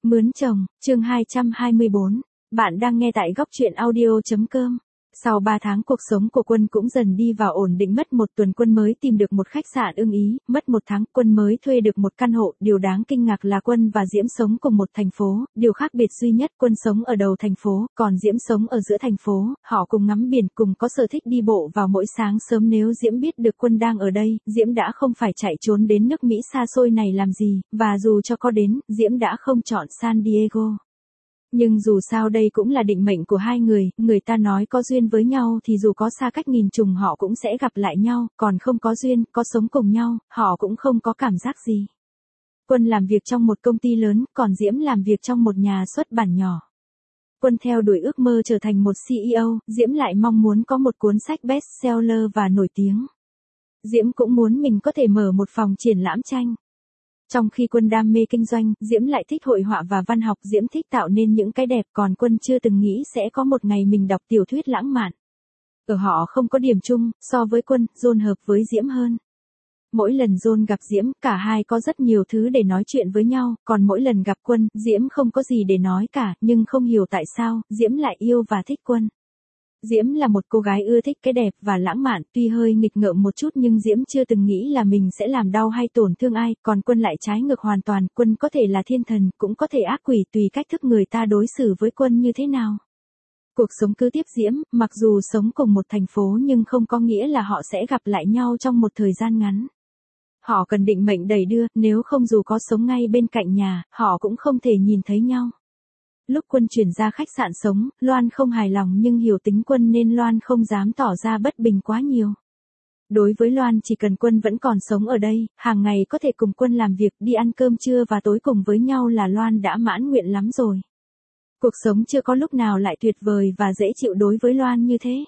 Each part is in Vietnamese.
Mướn chồng, chương 224. Bạn đang nghe tại góc truyện audio.com. Sau 3 tháng cuộc sống của Quân cũng dần đi vào ổn định, mất một tuần Quân mới tìm được một khách sạn ưng ý, mất 1 tháng Quân mới thuê được một căn hộ. Điều đáng kinh ngạc là Quân và Diễm sống cùng một thành phố, điều khác biệt duy nhất Quân sống ở đầu thành phố, còn Diễm sống ở giữa thành phố. Họ cùng ngắm biển, cùng có sở thích đi bộ vào mỗi sáng sớm. Nếu Diễm biết được Quân đang ở đây, Diễm đã không phải chạy trốn đến nước Mỹ xa xôi này làm gì, và dù cho có đến, Diễm đã không chọn San Diego. Nhưng dù sao đây cũng là định mệnh của hai người ta nói có duyên với nhau thì dù có xa cách nghìn trùng họ cũng sẽ gặp lại nhau, còn không có duyên, có sống cùng nhau, họ cũng không có cảm giác gì. Quân làm việc trong một công ty lớn, còn Diễm làm việc trong một nhà xuất bản nhỏ. Quân theo đuổi ước mơ trở thành một CEO, Diễm lại mong muốn có một cuốn sách bestseller và nổi tiếng. Diễm cũng muốn mình có thể mở một phòng triển lãm tranh. Trong khi Quân đam mê kinh doanh, Diễm lại thích hội họa và văn học. Diễm thích tạo nên những cái đẹp, còn Quân chưa từng nghĩ sẽ có một ngày mình đọc tiểu thuyết lãng mạn. Ở họ không có điểm chung, so với Quân, John hợp với Diễm hơn. Mỗi lần John gặp Diễm, cả hai có rất nhiều thứ để nói chuyện với nhau, còn mỗi lần gặp Quân, Diễm không có gì để nói cả, nhưng không hiểu tại sao, Diễm lại yêu và thích Quân. Diễm là một cô gái ưa thích cái đẹp và lãng mạn, tuy hơi nghịch ngợm một chút nhưng Diễm chưa từng nghĩ là mình sẽ làm đau hay tổn thương ai, còn Quân lại trái ngược hoàn toàn. Quân có thể là thiên thần, cũng có thể ác quỷ, tùy cách thức người ta đối xử với Quân như thế nào. Cuộc sống cứ tiếp Diễm, mặc dù sống cùng một thành phố nhưng không có nghĩa là họ sẽ gặp lại nhau trong một thời gian ngắn. Họ cần định mệnh đẩy đưa, nếu không dù có sống ngay bên cạnh nhà, họ cũng không thể nhìn thấy nhau. Lúc Quân chuyển ra khách sạn sống, Loan không hài lòng nhưng hiểu tính Quân nên Loan không dám tỏ ra bất bình quá nhiều. Đối với Loan, chỉ cần Quân vẫn còn sống ở đây, hàng ngày có thể cùng Quân làm việc, đi ăn cơm trưa và tối cùng với nhau là Loan đã mãn nguyện lắm rồi. Cuộc sống chưa có lúc nào lại tuyệt vời và dễ chịu đối với Loan như thế.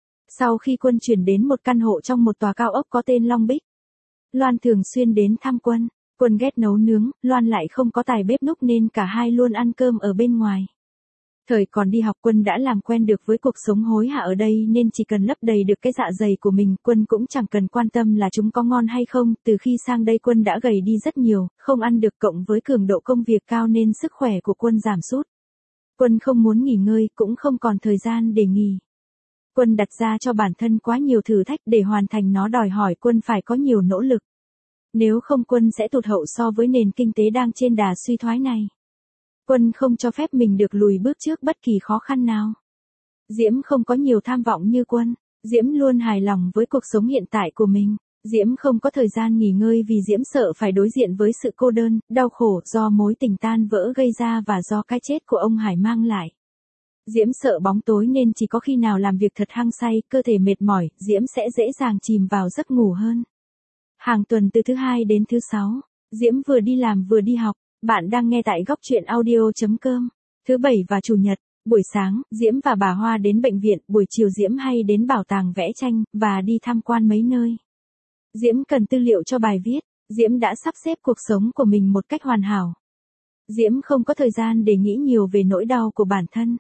Sau khi Quân chuyển đến một căn hộ trong một tòa cao ốc có tên Long Bích, Loan thường xuyên đến thăm Quân. Quân ghét nấu nướng, Loan lại không có tài bếp núc nên cả hai luôn ăn cơm ở bên ngoài. Thời còn đi học Quân đã làm quen được với cuộc sống hối hả ở đây nên chỉ cần lấp đầy được cái dạ dày của mình, Quân cũng chẳng cần quan tâm là chúng có ngon hay không. Từ khi sang đây Quân đã gầy đi rất nhiều, không ăn được cộng với cường độ công việc cao nên sức khỏe của Quân giảm sút. Quân không muốn nghỉ ngơi, cũng không còn thời gian để nghỉ. Quân đặt ra cho bản thân quá nhiều thử thách, để hoàn thành nó đòi hỏi Quân phải có nhiều nỗ lực. Nếu không Quân sẽ tụt hậu so với nền kinh tế đang trên đà suy thoái này. Quân không cho phép mình được lùi bước trước bất kỳ khó khăn nào. Diễm không có nhiều tham vọng như Quân. Diễm luôn hài lòng với cuộc sống hiện tại của mình. Diễm không có thời gian nghỉ ngơi vì Diễm sợ phải đối diện với sự cô đơn, đau khổ do mối tình tan vỡ gây ra và do cái chết của ông Hải mang lại. Diễm sợ bóng tối nên chỉ có khi nào làm việc thật hăng say, cơ thể mệt mỏi, Diễm sẽ dễ dàng chìm vào giấc ngủ hơn. Hàng tuần từ thứ 2 đến thứ 6, Diễm vừa đi làm vừa đi học. Bạn đang nghe tại góc truyện audio.com. Thứ 7 và Chủ nhật, buổi sáng, Diễm và bà Hoa đến bệnh viện, buổi chiều Diễm hay đến bảo tàng vẽ tranh, và đi tham quan mấy nơi. Diễm cần tư liệu cho bài viết. Diễm đã sắp xếp cuộc sống của mình một cách hoàn hảo. Diễm không có thời gian để nghĩ nhiều về nỗi đau của bản thân.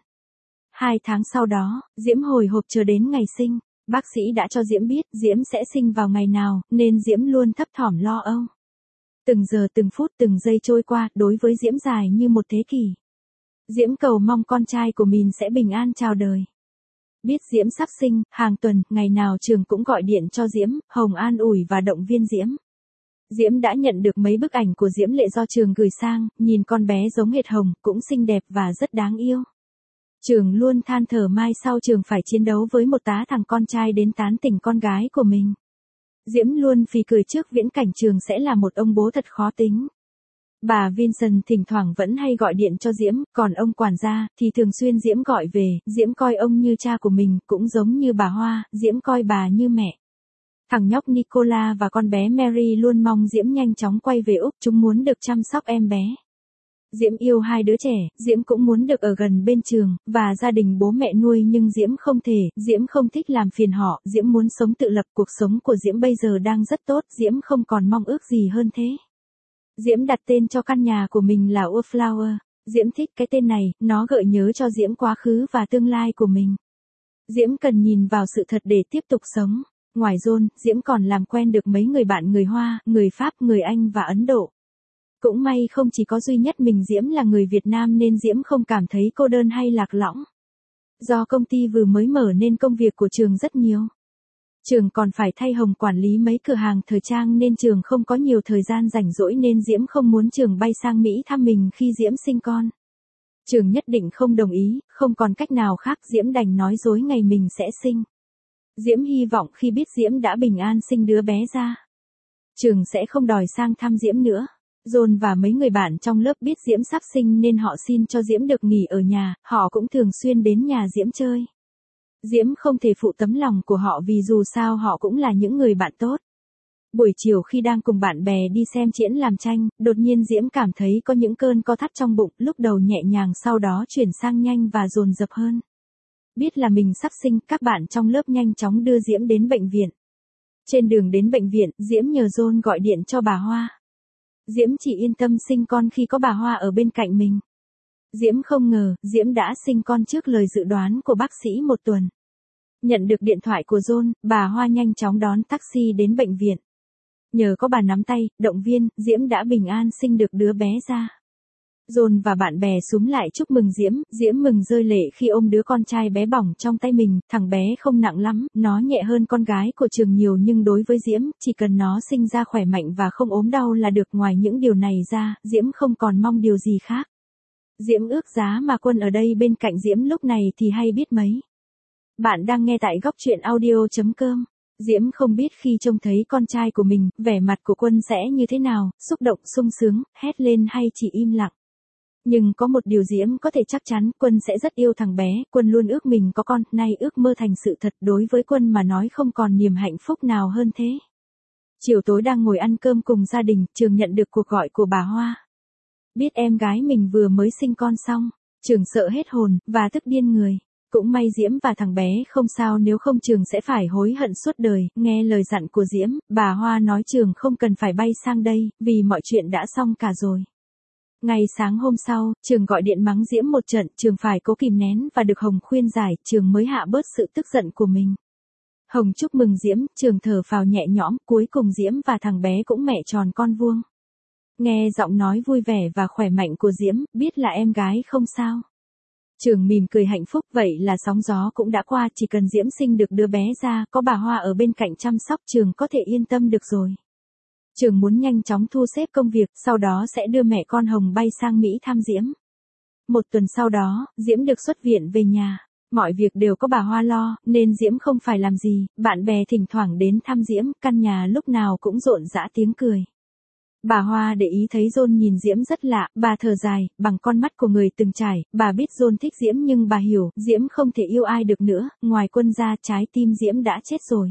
2 tháng sau đó, Diễm hồi hộp chờ đến ngày sinh. Bác sĩ đã cho Diễm biết Diễm sẽ sinh vào ngày nào, nên Diễm luôn thấp thỏm lo âu. Từng giờ từng phút từng giây trôi qua, đối với Diễm dài như một thế kỷ. Diễm cầu mong con trai của mình sẽ bình an chào đời. Biết Diễm sắp sinh, hàng tuần, ngày nào trường cũng gọi điện cho Diễm, Hồng an ủi và động viên Diễm. Diễm đã nhận được mấy bức ảnh của Diễm Lệ do trường gửi sang, nhìn con bé giống hệt Hồng, cũng xinh đẹp và rất đáng yêu. Trường luôn than thở mai sau trường phải chiến đấu với một tá thằng con trai đến tán tỉnh con gái của mình. Diễm luôn phì cười trước viễn cảnh trường sẽ là một ông bố thật khó tính. Bà Vincent thỉnh thoảng vẫn hay gọi điện cho Diễm, còn ông quản gia thì thường xuyên Diễm gọi về. Diễm coi ông như cha của mình, cũng giống như bà Hoa, Diễm coi bà như mẹ. Thằng nhóc Nicola và con bé Mary luôn mong Diễm nhanh chóng quay về Úc, chúng muốn được chăm sóc em bé. Diễm yêu hai đứa trẻ, Diễm cũng muốn được ở gần bên trường, và gia đình bố mẹ nuôi nhưng Diễm không thể, Diễm không thích làm phiền họ, Diễm muốn sống tự lập. Cuộc sống của Diễm bây giờ đang rất tốt, Diễm không còn mong ước gì hơn thế. Diễm đặt tên cho căn nhà của mình là Wallflower. Diễm thích cái tên này, nó gợi nhớ cho Diễm quá khứ và tương lai của mình. Diễm cần nhìn vào sự thật để tiếp tục sống. Ngoài John, Diễm còn làm quen được mấy người bạn người Hoa, người Pháp, người Anh và Ấn Độ. Cũng may không chỉ có duy nhất mình Diễm là người Việt Nam nên Diễm không cảm thấy cô đơn hay lạc lõng. Do công ty vừa mới mở nên công việc của Trường rất nhiều. Trường còn phải thay Hồng quản lý mấy cửa hàng thời trang nên Trường không có nhiều thời gian rảnh rỗi nên Diễm không muốn Trường bay sang Mỹ thăm mình khi Diễm sinh con. Trường nhất định không đồng ý, không còn cách nào khác Diễm đành nói dối ngày mình sẽ sinh. Diễm hy vọng khi biết Diễm đã bình an sinh đứa bé ra, Trường sẽ không đòi sang thăm Diễm nữa. John và mấy người bạn trong lớp biết Diễm sắp sinh nên họ xin cho Diễm được nghỉ ở nhà, họ cũng thường xuyên đến nhà Diễm chơi. Diễm không thể phụ tấm lòng của họ vì dù sao họ cũng là những người bạn tốt. Buổi chiều khi đang cùng bạn bè đi xem triển làm tranh, đột nhiên Diễm cảm thấy có những cơn co thắt trong bụng, lúc đầu nhẹ nhàng sau đó chuyển sang nhanh và dồn dập hơn. Biết là mình sắp sinh, các bạn trong lớp nhanh chóng đưa Diễm đến bệnh viện. Trên đường đến bệnh viện, Diễm nhờ John gọi điện cho bà Hoa. Diễm chỉ yên tâm sinh con khi có bà Hoa ở bên cạnh mình. Diễm không ngờ, Diễm đã sinh con trước lời dự đoán của bác sĩ một tuần. Nhận được điện thoại của John, bà Hoa nhanh chóng đón taxi đến bệnh viện. Nhờ có bà nắm tay, động viên, Diễm đã bình an sinh được đứa bé ra. John và bạn bè xúm lại chúc mừng Diễm, Diễm mừng rơi lệ khi ôm đứa con trai bé bỏng trong tay mình, thằng bé không nặng lắm, nó nhẹ hơn con gái của Trường nhiều nhưng đối với Diễm, chỉ cần nó sinh ra khỏe mạnh và không ốm đau là được. Ngoài những điều này ra, Diễm không còn mong điều gì khác. Diễm ước giá mà Quân ở đây bên cạnh Diễm lúc này thì hay biết mấy. Bạn đang nghe tại góc truyện audio.com. Diễm không biết khi trông thấy con trai của mình, vẻ mặt của Quân sẽ như thế nào, xúc động, sung sướng, hét lên hay chỉ im lặng. Nhưng có một điều Diễm có thể chắc chắn, Quân sẽ rất yêu thằng bé, Quân luôn ước mình có con, nay ước mơ thành sự thật, đối với Quân mà nói không còn niềm hạnh phúc nào hơn thế. Chiều tối đang ngồi ăn cơm cùng gia đình, Trường nhận được cuộc gọi của bà Hoa. Biết em gái mình vừa mới sinh con xong, Trường sợ hết hồn, và tức điên người. Cũng may Diễm và thằng bé không sao, nếu không Trường sẽ phải hối hận suốt đời. Nghe lời dặn của Diễm, bà Hoa nói Trường không cần phải bay sang đây, vì mọi chuyện đã xong cả rồi. Ngày sáng hôm sau, Trường gọi điện mắng Diễm một trận, Trường phải cố kìm nén và được Hồng khuyên giải, Trường mới hạ bớt sự tức giận của mình. Hồng chúc mừng Diễm, Trường thở phào nhẹ nhõm, cuối cùng Diễm và thằng bé cũng mẹ tròn con vuông. Nghe giọng nói vui vẻ và khỏe mạnh của Diễm, biết là em gái không sao. Trường mỉm cười hạnh phúc, vậy là sóng gió cũng đã qua, chỉ cần Diễm sinh được đứa bé ra, có bà Hoa ở bên cạnh chăm sóc, Trường có thể yên tâm được rồi. Trường muốn nhanh chóng thu xếp công việc, sau đó sẽ đưa mẹ con Hồng bay sang Mỹ thăm Diễm. Một tuần sau đó, Diễm được xuất viện về nhà. Mọi việc đều có bà Hoa lo, nên Diễm không phải làm gì, bạn bè thỉnh thoảng đến thăm Diễm, căn nhà lúc nào cũng rộn rã tiếng cười. Bà Hoa để ý thấy John nhìn Diễm rất lạ, bà thở dài, bằng con mắt của người từng trải, bà biết John thích Diễm nhưng bà hiểu, Diễm không thể yêu ai được nữa, ngoài Quân ra trái tim Diễm đã chết rồi.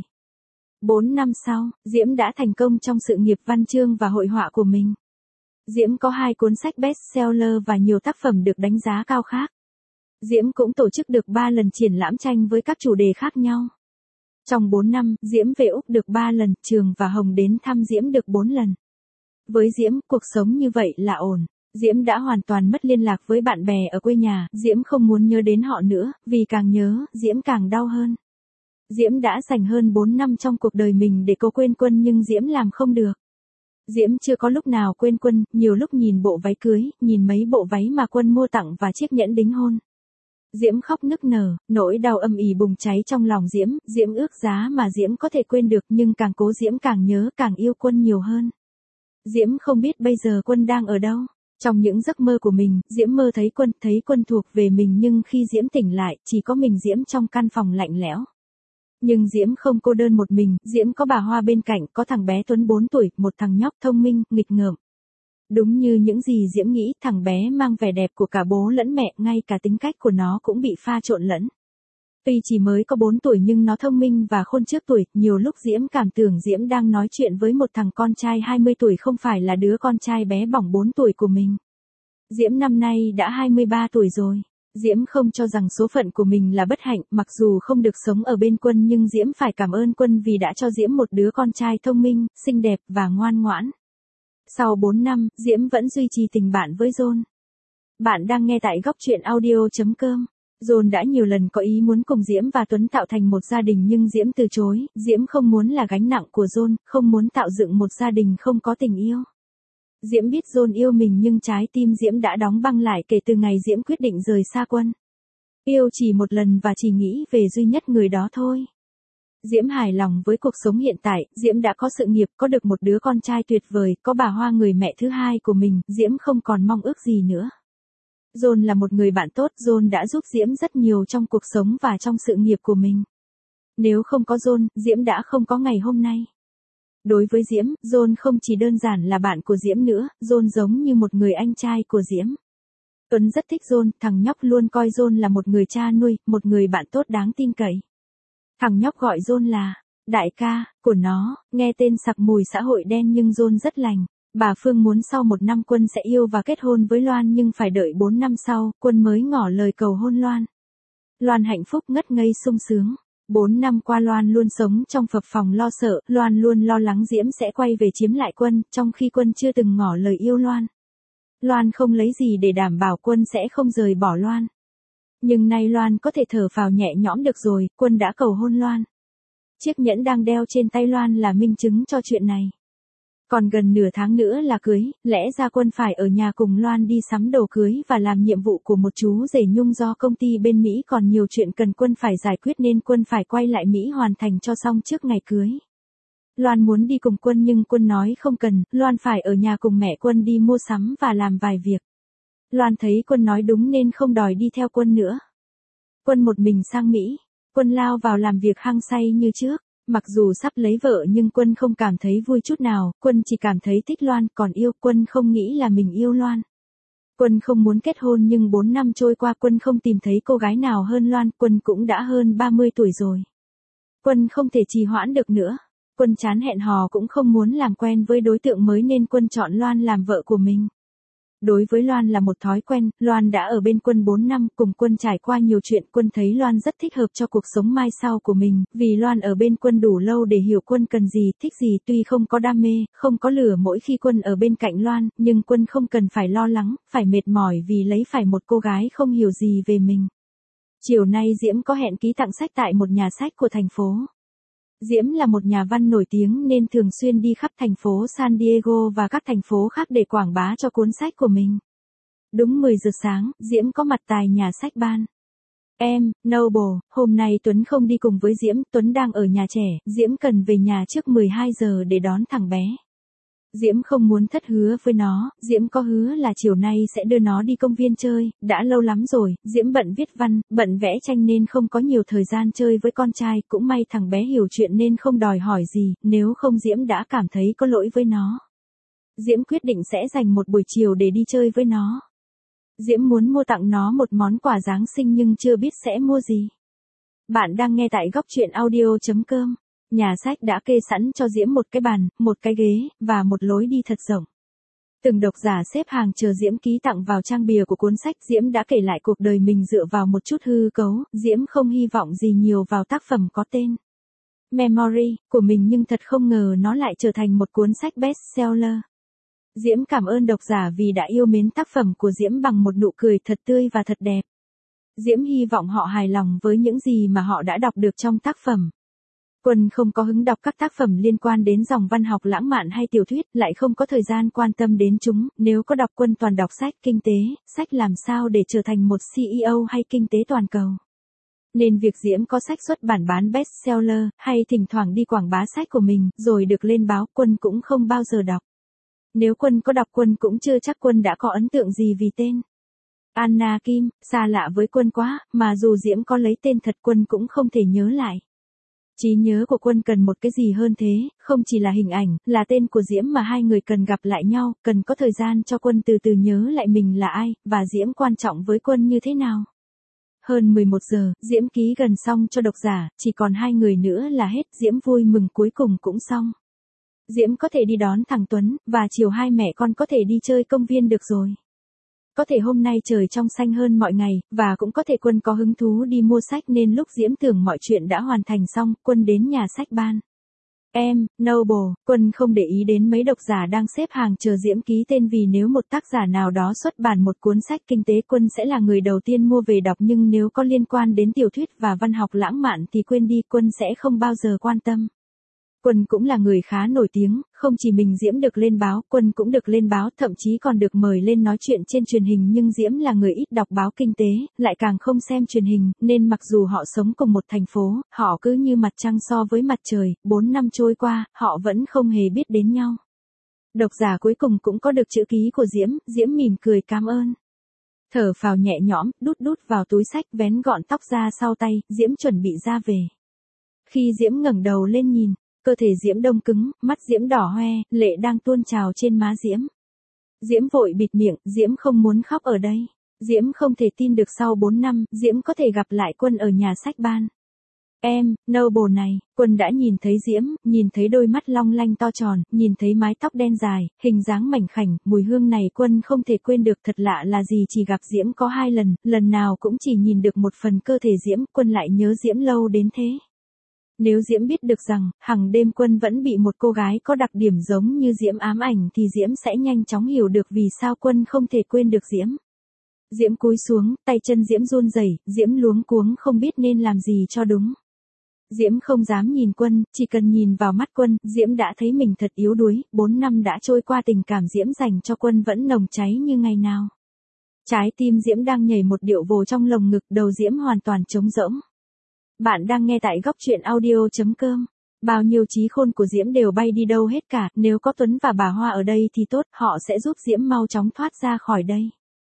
4 năm sau, Diễm đã thành công trong sự nghiệp văn chương và hội họa của mình. Diễm có 2 cuốn sách bestseller và nhiều tác phẩm được đánh giá cao khác. Diễm cũng tổ chức được 3 lần triển lãm tranh với các chủ đề khác nhau. Trong 4 năm, Diễm về Úc được 3 lần, Trường và Hồng đến thăm Diễm được 4 lần. Với Diễm, cuộc sống như vậy là ổn. Diễm đã hoàn toàn mất liên lạc với bạn bè ở quê nhà, Diễm không muốn nhớ đến họ nữa, vì càng nhớ, Diễm càng đau hơn. Diễm đã dành hơn 4 năm trong cuộc đời mình để cố quên Quân nhưng Diễm làm không được. Diễm chưa có lúc nào quên Quân, nhiều lúc nhìn bộ váy cưới, nhìn mấy bộ váy mà Quân mua tặng và chiếc nhẫn đính hôn. Diễm khóc nức nở, nỗi đau âm ỉ bùng cháy trong lòng Diễm, Diễm ước giá mà Diễm có thể quên được nhưng càng cố Diễm càng nhớ, càng yêu Quân nhiều hơn. Diễm không biết bây giờ Quân đang ở đâu. Trong những giấc mơ của mình, Diễm mơ thấy Quân thuộc về mình nhưng khi Diễm tỉnh lại, chỉ có mình Diễm trong căn phòng lạnh lẽo. Nhưng Diễm không cô đơn một mình, Diễm có bà Hoa bên cạnh, có thằng bé Tuấn 4 tuổi, một thằng nhóc thông minh, nghịch ngợm. Đúng như những gì Diễm nghĩ, thằng bé mang vẻ đẹp của cả bố lẫn mẹ, ngay cả tính cách của nó cũng bị pha trộn lẫn. Tuy chỉ mới có 4 tuổi nhưng nó thông minh và khôn trước tuổi, nhiều lúc Diễm cảm tưởng Diễm đang nói chuyện với một thằng con trai 20 tuổi không phải là đứa con trai bé bỏng 4 tuổi của mình. Diễm năm nay đã 23 tuổi rồi. Diễm không cho rằng số phận của mình là bất hạnh, mặc dù không được sống ở bên Quân nhưng Diễm phải cảm ơn Quân vì đã cho Diễm một đứa con trai thông minh, xinh đẹp và ngoan ngoãn. Sau 4 năm, Diễm vẫn duy trì tình bạn với John. Bạn đang nghe tại góc truyện audio.com. John đã nhiều lần có ý muốn cùng Diễm và Tuấn tạo thành một gia đình nhưng Diễm từ chối, Diễm không muốn là gánh nặng của John, không muốn tạo dựng một gia đình không có tình yêu. Diễm biết John yêu mình nhưng trái tim Diễm đã đóng băng lại kể từ ngày Diễm quyết định rời xa Quân. Yêu chỉ một lần và chỉ nghĩ về duy nhất người đó thôi. Diễm hài lòng với cuộc sống hiện tại, Diễm đã có sự nghiệp, có được một đứa con trai tuyệt vời, có bà Hoa người mẹ thứ hai của mình, Diễm không còn mong ước gì nữa. John là một người bạn tốt, John đã giúp Diễm rất nhiều trong cuộc sống và trong sự nghiệp của mình. Nếu không có John, Diễm đã không có ngày hôm nay. Đối với Diễm, John không chỉ đơn giản là bạn của Diễm nữa, John giống như một người anh trai của Diễm. Tuấn rất thích John, thằng nhóc luôn coi John là một người cha nuôi, một người bạn tốt đáng tin cậy. Thằng nhóc gọi John là đại ca của nó, nghe tên sặc mùi xã hội đen nhưng John rất lành. Bà Phương muốn sau 1 năm Quân sẽ yêu và kết hôn với Loan nhưng phải đợi 4 năm sau, Quân mới ngỏ lời cầu hôn Loan. Loan hạnh phúc ngất ngây sung sướng. 4 năm qua Loan luôn sống trong phập phồng lo sợ, Loan luôn lo lắng Diễm sẽ quay về chiếm lại Quân, trong khi Quân chưa từng ngỏ lời yêu Loan. Loan không lấy gì để đảm bảo Quân sẽ không rời bỏ Loan. Nhưng nay Loan có thể thở phào nhẹ nhõm được rồi, Quân đã cầu hôn Loan. Chiếc nhẫn đang đeo trên tay Loan là minh chứng cho chuyện này. Còn gần nửa tháng nữa là cưới, lẽ ra Quân phải ở nhà cùng Loan đi sắm đồ cưới và làm nhiệm vụ của một chú rể nhung do công ty bên Mỹ còn nhiều chuyện cần Quân phải giải quyết nên Quân phải quay lại Mỹ hoàn thành cho xong trước ngày cưới. Loan muốn đi cùng Quân nhưng Quân nói không cần, Loan phải ở nhà cùng mẹ Quân đi mua sắm và làm vài việc. Loan thấy Quân nói đúng nên không đòi đi theo Quân nữa. Quân một mình sang Mỹ, Quân lao vào làm việc hăng say như trước. Mặc dù sắp lấy vợ nhưng Quân không cảm thấy vui chút nào, Quân chỉ cảm thấy thích Loan, còn yêu, Quân không nghĩ là mình yêu Loan. Quân không muốn kết hôn nhưng 4 năm trôi qua Quân không tìm thấy cô gái nào hơn Loan, Quân cũng đã hơn 30 tuổi rồi. Quân không thể trì hoãn được nữa. Quân chán hẹn hò cũng không muốn làm quen với đối tượng mới nên Quân chọn Loan làm vợ của mình. Đối với Loan là một thói quen, Loan đã ở bên Quân 4 năm, cùng Quân trải qua nhiều chuyện, Quân thấy Loan rất thích hợp cho cuộc sống mai sau của mình, vì Loan ở bên Quân đủ lâu để hiểu Quân cần gì, thích gì, tuy không có đam mê, không có lửa mỗi khi Quân ở bên cạnh Loan, nhưng Quân không cần phải lo lắng, phải mệt mỏi vì lấy phải một cô gái không hiểu gì về mình. Chiều nay Diễm có hẹn ký tặng sách tại một nhà sách của thành phố. Diễm là một nhà văn nổi tiếng nên thường xuyên đi khắp thành phố San Diego và các thành phố khác để quảng bá cho cuốn sách của mình. Đúng 10 giờ sáng, Diễm có mặt tại nhà sách ban. Em, Noble, hôm nay Tuấn không đi cùng với Diễm, Tuấn đang ở nhà trẻ, Diễm cần về nhà trước 12 giờ để đón thằng bé. Diễm không muốn thất hứa với nó, Diễm có hứa là chiều nay sẽ đưa nó đi công viên chơi, đã lâu lắm rồi, Diễm bận viết văn, bận vẽ tranh nên không có nhiều thời gian chơi với con trai, cũng may thằng bé hiểu chuyện nên không đòi hỏi gì, nếu không Diễm đã cảm thấy có lỗi với nó. Diễm quyết định sẽ dành một buổi chiều để đi chơi với nó. Diễm muốn mua tặng nó một món quà Giáng sinh nhưng chưa biết sẽ mua gì. Bạn đang nghe tại góc truyện audio.com. Nhà sách đã kê sẵn cho Diễm một cái bàn, một cái ghế, và một lối đi thật rộng. Từng độc giả xếp hàng chờ Diễm ký tặng vào trang bìa của cuốn sách. Diễm đã kể lại cuộc đời mình dựa vào một chút hư cấu, Diễm không hy vọng gì nhiều vào tác phẩm có tên Memory của mình nhưng thật không ngờ nó lại trở thành một cuốn sách bestseller. Diễm cảm ơn độc giả vì đã yêu mến tác phẩm của Diễm bằng một nụ cười thật tươi và thật đẹp. Diễm hy vọng họ hài lòng với những gì mà họ đã đọc được trong tác phẩm. Quân không có hứng đọc các tác phẩm liên quan đến dòng văn học lãng mạn hay tiểu thuyết, lại không có thời gian quan tâm đến chúng, nếu có đọc Quân toàn đọc sách kinh tế, sách làm sao để trở thành một CEO hay kinh tế toàn cầu. Nên việc Diễm có sách xuất bản bán bestseller, hay thỉnh thoảng đi quảng bá sách của mình, rồi được lên báo, Quân cũng không bao giờ đọc. Nếu Quân có đọc Quân cũng chưa chắc Quân đã có ấn tượng gì vì tên Anna Kim, xa lạ với Quân quá, mà dù Diễm có lấy tên thật Quân cũng không thể nhớ lại. Trí nhớ của Quân cần một cái gì hơn thế, không chỉ là hình ảnh, là tên của Diễm mà hai người cần gặp lại nhau, cần có thời gian cho Quân từ từ nhớ lại mình là ai, và Diễm quan trọng với Quân như thế nào. Hơn 11 giờ, Diễm ký gần xong cho độc giả, chỉ còn 2 người nữa là hết, Diễm vui mừng cuối cùng cũng xong. Diễm có thể đi đón thằng Tuấn, và chiều hai mẹ con có thể đi chơi công viên được rồi. Có thể hôm nay trời trong xanh hơn mọi ngày, và cũng có thể Quân có hứng thú đi mua sách nên lúc Diễm tưởng mọi chuyện đã hoàn thành xong, Quân đến nhà sách ban. Em, Noble, Quân không để ý đến mấy độc giả đang xếp hàng chờ Diễm ký tên vì nếu một tác giả nào đó xuất bản một cuốn sách kinh tế Quân sẽ là người đầu tiên mua về đọc nhưng nếu có liên quan đến tiểu thuyết và văn học lãng mạn thì quên đi Quân sẽ không bao giờ quan tâm. Quân cũng là người khá nổi tiếng, không chỉ mình Diễm được lên báo, Quân cũng được lên báo, thậm chí còn được mời lên nói chuyện trên truyền hình, nhưng Diễm là người ít đọc báo kinh tế, lại càng không xem truyền hình, nên mặc dù họ sống cùng một thành phố, họ cứ như mặt trăng so với mặt trời, 4 năm trôi qua, họ vẫn không hề biết đến nhau. Độc giả cuối cùng cũng có được chữ ký của Diễm, Diễm mỉm cười cảm ơn. Thở phào nhẹ nhõm, đút vào túi xách, vén gọn tóc ra sau tay, Diễm chuẩn bị ra về. Khi Diễm ngẩng đầu lên nhìn, cơ thể Diễm đông cứng, mắt Diễm đỏ hoe, lệ đang tuôn trào trên má Diễm. Diễm vội bịt miệng, Diễm không muốn khóc ở đây. Diễm không thể tin được sau 4 năm, Diễm có thể gặp lại Quân ở nhà sách ban. Em, Noble này, Quân đã nhìn thấy Diễm, nhìn thấy đôi mắt long lanh to tròn, nhìn thấy mái tóc đen dài, hình dáng mảnh khảnh, mùi hương này Quân không thể quên được. Thật lạ là gì chỉ gặp Diễm có 2 lần, lần nào cũng chỉ nhìn được một phần cơ thể Diễm, Quân lại nhớ Diễm lâu đến thế. Nếu Diễm biết được rằng, hằng đêm Quân vẫn bị một cô gái có đặc điểm giống như Diễm ám ảnh thì Diễm sẽ nhanh chóng hiểu được vì sao Quân không thể quên được Diễm. Diễm cúi xuống, tay chân Diễm run rẩy, Diễm luống cuống không biết nên làm gì cho đúng. Diễm không dám nhìn Quân, chỉ cần nhìn vào mắt Quân, Diễm đã thấy mình thật yếu đuối, 4 năm đã trôi qua tình cảm Diễm dành cho Quân vẫn nồng cháy như ngày nào. Trái tim Diễm đang nhảy một điệu vồ trong lồng ngực, đầu Diễm hoàn toàn trống rỗng. Bạn đang nghe tại góc truyện audio.com. Bao nhiêu trí khôn của Diễm đều bay đi đâu hết cả, nếu có Tuấn và bà Hoa ở đây thì tốt, họ sẽ giúp Diễm mau chóng thoát ra khỏi đây.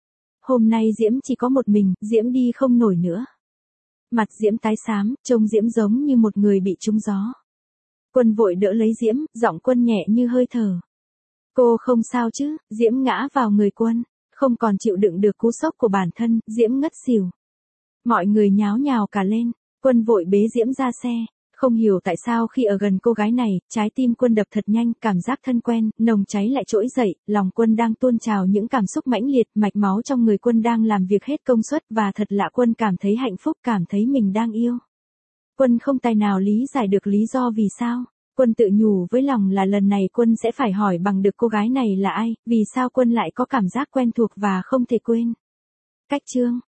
Hôm nay Diễm chỉ có một mình, Diễm đi không nổi nữa. Mặt Diễm tái xám, trông Diễm giống như một người bị trúng gió. Quân vội đỡ lấy Diễm, giọng Quân nhẹ như hơi thở. Cô không sao chứ? Diễm ngã vào người Quân, không còn chịu đựng được cú sốc của bản thân, Diễm ngất xỉu. Mọi người nháo nhào cả lên. Quân vội bế Diễm ra xe, không hiểu tại sao khi ở gần cô gái này, trái tim Quân đập thật nhanh, cảm giác thân quen, nồng cháy lại trỗi dậy, lòng Quân đang tuôn trào những cảm xúc mãnh liệt, mạch máu trong người Quân đang làm việc hết công suất và thật lạ Quân cảm thấy hạnh phúc, cảm thấy mình đang yêu. Quân không tài nào lý giải được lý do vì sao. Quân tự nhủ với lòng là lần này Quân sẽ phải hỏi bằng được cô gái này là ai, vì sao Quân lại có cảm giác quen thuộc và không thể quên. Cách chương